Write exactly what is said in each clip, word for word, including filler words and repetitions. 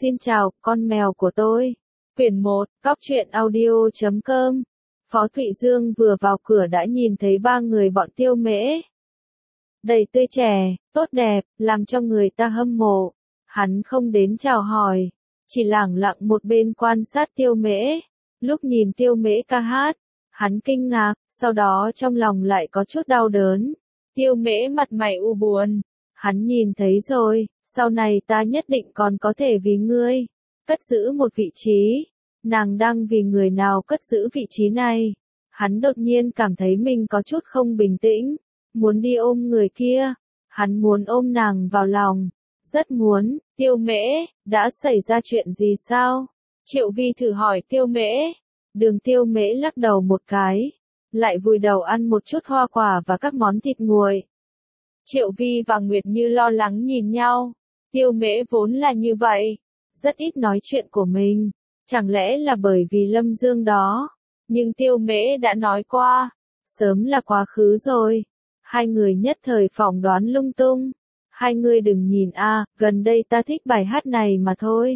Xin chào, con mèo của tôi. Quyển một, Cóc truyện audio chấm com. Phó Thụy Dương vừa vào cửa đã nhìn thấy ba người bọn Tiêu Mễ. Đầy tươi trẻ, tốt đẹp, làm cho người ta hâm mộ. Hắn không đến chào hỏi, chỉ lẳng lặng một bên quan sát Tiêu Mễ. Lúc nhìn Tiêu Mễ ca hát, hắn kinh ngạc, sau đó trong lòng lại có chút đau đớn. Tiêu Mễ mặt mày u buồn. Hắn nhìn thấy rồi, sau này ta nhất định còn có thể vì ngươi cất giữ một vị trí. Nàng đang vì người nào cất giữ vị trí này? Hắn đột nhiên cảm thấy mình có chút không bình tĩnh, muốn đi ôm người kia. Hắn muốn ôm nàng vào lòng, rất muốn. Tiêu Mễ, đã xảy ra chuyện gì sao? Triệu Vi thử hỏi Tiêu Mễ. Đường Tiêu Mễ lắc đầu một cái, lại vùi đầu ăn một chút hoa quả và các món thịt nguội. Triệu Vi và Nguyệt Như lo lắng nhìn nhau. Tiêu Mễ vốn là như vậy, rất ít nói chuyện của mình. Chẳng lẽ là bởi vì Lâm Dương đó? Nhưng Tiêu Mễ đã nói qua, sớm là quá khứ rồi. Hai người nhất thời phỏng đoán lung tung. Hai người đừng nhìn a, à, gần đây ta thích bài hát này mà thôi.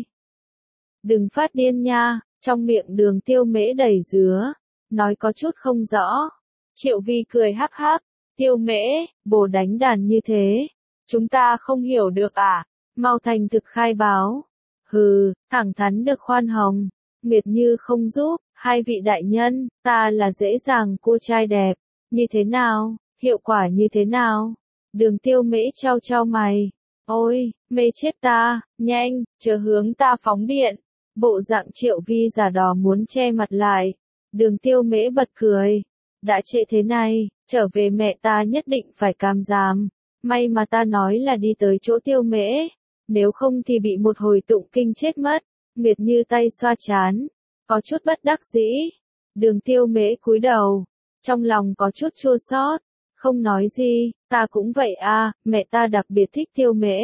Đừng phát điên nha, trong miệng Đường Tiêu Mễ đầy dứa, nói có chút không rõ. Triệu Vi cười hắc hắc. Tiêu Mễ, bồ đánh đàn như thế, chúng ta không hiểu được à? Mau thành thực khai báo. Hừ, thẳng thắn được khoan hồng. Nguyệt Như không giúp, hai vị đại nhân, ta là dễ dàng cua trai đẹp. Như thế nào, hiệu quả như thế nào? Đường Tiêu Mễ trao trao mày. Ôi, mê chết ta, nhanh, chớ hướng ta phóng điện. Bộ dạng Triệu Vi giả đò muốn che mặt lại. Đường Tiêu Mễ bật cười. Đã trễ thế này, trở về mẹ ta nhất định phải cam giam. May mà ta nói là đi tới chỗ Tiêu Mễ, nếu không thì bị một hồi tụng kinh chết mất. Nguyệt Như tay xoa chán, có chút bất đắc dĩ. Đường Tiêu Mễ cúi đầu, trong lòng có chút chua xót, không nói gì. Ta cũng vậy à, mẹ ta đặc biệt thích Tiêu Mễ.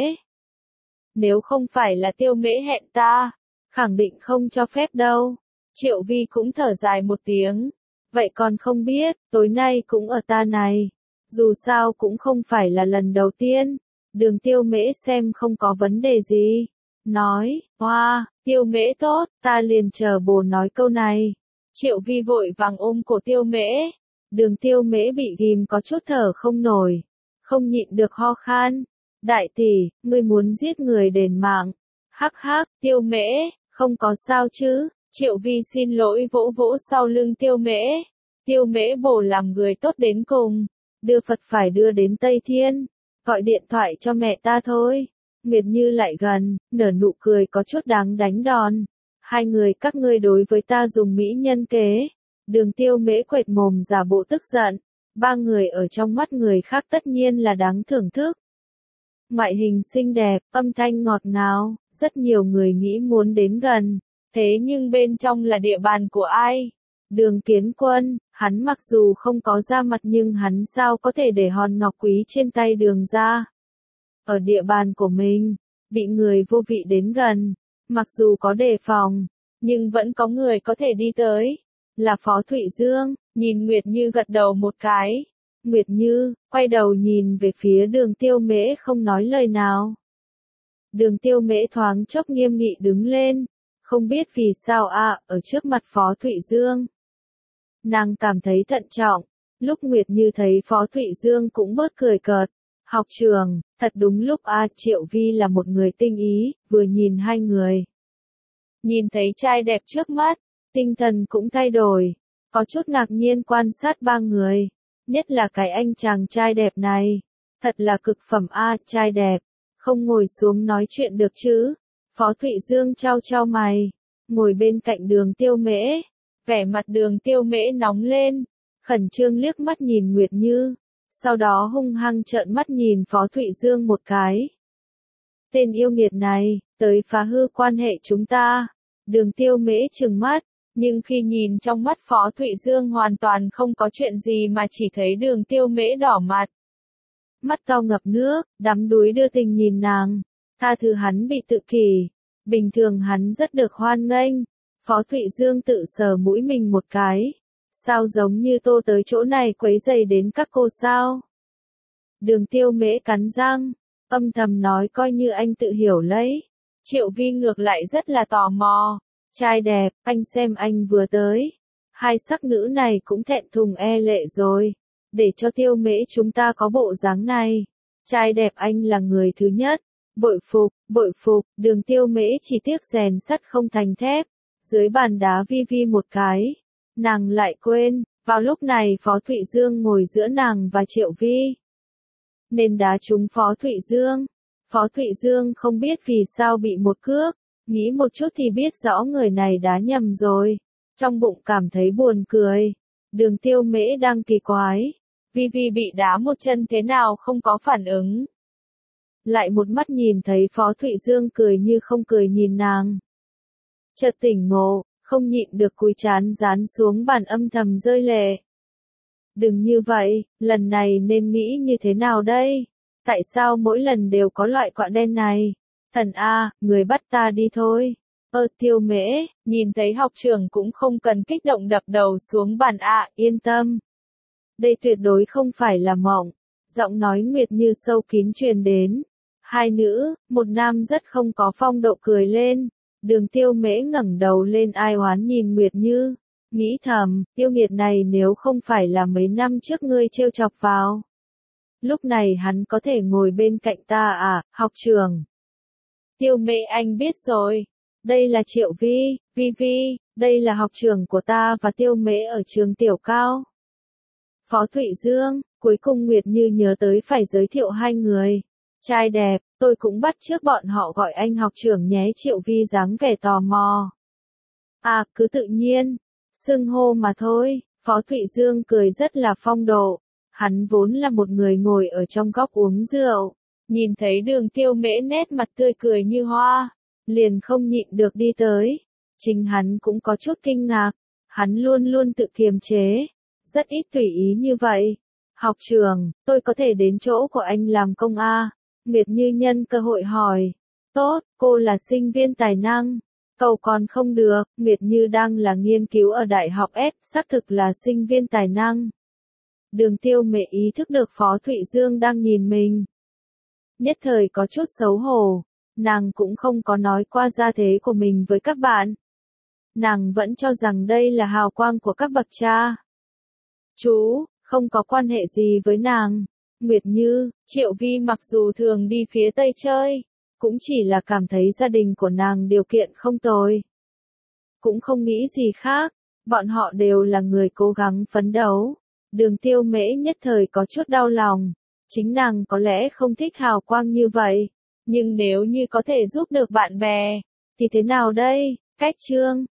Nếu không phải là Tiêu Mễ hẹn ta, khẳng định không cho phép đâu. Triệu Vi cũng thở dài một tiếng. Vậy còn không biết, tối nay cũng ở ta này. Dù sao cũng không phải là lần đầu tiên. Đường Tiêu Mễ xem không có vấn đề gì. Nói, hoa, Tiêu Mễ tốt, ta liền chờ bồ nói câu này. Triệu Vi vội vàng ôm cổ Tiêu Mễ. Đường Tiêu Mễ bị ghim có chút thở không nổi. Không nhịn được ho khan. Đại tỷ, ngươi muốn giết người đền mạng. Hắc hắc, Tiêu Mễ, không có sao chứ. Triệu Vi xin lỗi vỗ vỗ sau lưng Tiêu Mễ. Tiêu Mễ bổ làm người tốt đến cùng. Đưa Phật phải đưa đến Tây Thiên. Gọi điện thoại cho mẹ ta thôi. Nguyệt Như lại gần, nở nụ cười có chút đáng đánh đòn. Hai người các ngươi đối với ta dùng mỹ nhân kế. Đường Tiêu Mễ quệt mồm giả bộ tức giận. Ba người ở trong mắt người khác tất nhiên là đáng thưởng thức. Ngoại hình xinh đẹp, âm thanh ngọt ngào, rất nhiều người nghĩ muốn đến gần. Thế nhưng bên trong là địa bàn của ai? Đường Kiến Quân, hắn mặc dù không có da mặt nhưng hắn sao có thể để hòn ngọc quý trên tay Đường ra. Ở địa bàn của mình, bị người vô vị đến gần, mặc dù có đề phòng, nhưng vẫn có người có thể đi tới. Là Phó Thụy Dương, nhìn Nguyệt Như gật đầu một cái. Nguyệt Như, quay đầu nhìn về phía Đường Tiêu Mễ không nói lời nào. Đường Tiêu Mễ thoáng chốc nghiêm nghị đứng lên. Không biết vì sao à, ở trước mặt Phó Thụy Dương. Nàng cảm thấy thận trọng, lúc Nguyệt Như thấy Phó Thụy Dương cũng bớt cười cợt. Học trường, thật đúng lúc a, Triệu Vi là một người tinh ý, vừa nhìn hai người. Nhìn thấy trai đẹp trước mắt, tinh thần cũng thay đổi, có chút ngạc nhiên quan sát ba người, nhất là cái anh chàng trai đẹp này. Thật là cực phẩm a, trai đẹp, không ngồi xuống nói chuyện được chứ. Phó Thụy Dương trao trao mày, ngồi bên cạnh Đường Tiêu Mễ. Vẻ mặt Đường Tiêu Mễ nóng lên, khẩn trương liếc mắt nhìn Nguyệt Như, sau đó hung hăng trợn mắt nhìn Phó Thụy Dương một cái. Tên yêu nghiệt này, tới phá hư quan hệ chúng ta. Đường Tiêu Mễ trừng mắt, nhưng khi nhìn trong mắt Phó Thụy Dương hoàn toàn không có chuyện gì mà chỉ thấy Đường Tiêu Mễ đỏ mặt. Mắt to ngập nước, đắm đuối đưa tình nhìn nàng. Tha thứ hắn bị tự kỷ. Bình thường hắn rất được hoan nghênh. Phó Thụy Dương tự sờ mũi mình một cái. Sao giống như tô tới chỗ này quấy rầy đến các cô sao? Đường Tiêu Mễ cắn răng, âm thầm nói coi như anh tự hiểu lấy. Triệu Vi ngược lại rất là tò mò. Trai đẹp, anh xem anh vừa tới. Hai sắc nữ này cũng thẹn thùng e lệ rồi. Để cho Tiêu Mễ chúng ta có bộ dáng này. Trai đẹp anh là người thứ nhất. Bội phục, bội phục, Đường Tiêu Mễ chỉ tiếc rèn sắt không thành thép. Dưới bàn đá Vi Vi một cái. Nàng lại quên, vào lúc này Phó Thụy Dương ngồi giữa nàng và Triệu Vi. Nên đá trúng Phó Thụy Dương. Phó Thụy Dương không biết vì sao bị một cước. Nghĩ một chút thì biết rõ người này đá nhầm rồi. Trong bụng cảm thấy buồn cười. Đường Tiêu Mễ đang kỳ quái. Vi Vi bị đá một chân thế nào không có phản ứng. Lại một mắt nhìn thấy Phó Thụy Dương cười như không cười nhìn nàng. Chợt tỉnh ngộ, không nhịn được cúi trán dán xuống bàn âm thầm rơi lệ. Đừng như vậy, lần này nên nghĩ như thế nào đây? Tại sao mỗi lần đều có loại quạ đen này? Thần A, người bắt ta đi thôi. Ơ Tiêu Mễ, nhìn thấy học trưởng cũng không cần kích động đập đầu xuống bàn A, yên tâm. Đây tuyệt đối không phải là mộng. Giọng nói Nguyệt Như sâu kín truyền đến. Hai nữ, một nam rất không có phong độ cười lên. Đường Tiêu Mễ ngẩng đầu lên ai oán nhìn Nguyệt Như. Nghĩ thầm, yêu nghiệt này nếu không phải là mấy năm trước ngươi trêu chọc vào. Lúc này hắn có thể ngồi bên cạnh ta à, học trưởng. Tiêu Mễ anh biết rồi. Đây là Triệu Vi, Vi Vi, đây là học trưởng của ta và Tiêu Mễ ở trường tiểu cao. Phó Thụy Dương, cuối cùng Nguyệt Như nhớ tới phải giới thiệu hai người. Trai đẹp, tôi cũng bắt chước bọn họ gọi anh học trưởng nhé. Triệu Vi dáng vẻ tò mò. À, cứ tự nhiên. Xưng hô mà thôi. Phó Thụy Dương cười rất là phong độ. Hắn vốn là một người ngồi ở trong góc uống rượu. Nhìn thấy Đường Tiêu Mễ nét mặt tươi cười như hoa. Liền không nhịn được đi tới. Chính hắn cũng có chút kinh ngạc. Hắn luôn luôn tự kiềm chế. Rất ít tùy ý như vậy. Học trưởng, tôi có thể đến chỗ của anh làm công a? Nguyệt Như nhân cơ hội hỏi. Tốt, cô là sinh viên tài năng. Cậu còn không được, Nguyệt Như đang là nghiên cứu ở Đại học S, xác thực là sinh viên tài năng. Đường Tiêu Mễ ý thức được Phó Thụy Dương đang nhìn mình. Nhất thời có chút xấu hổ. Nàng cũng không có nói qua gia thế của mình với các bạn. Nàng vẫn cho rằng đây là hào quang của các bậc cha. Chú, không có quan hệ gì với nàng. Nguyệt Như, Triệu Vi mặc dù thường đi phía Tây chơi, cũng chỉ là cảm thấy gia đình của nàng điều kiện không tồi. Cũng không nghĩ gì khác, bọn họ đều là người cố gắng phấn đấu. Đường Tiêu Mễ nhất thời có chút đau lòng. Chính nàng có lẽ không thích hào quang như vậy. Nhưng nếu như có thể giúp được bạn bè, thì thế nào đây? Cách chương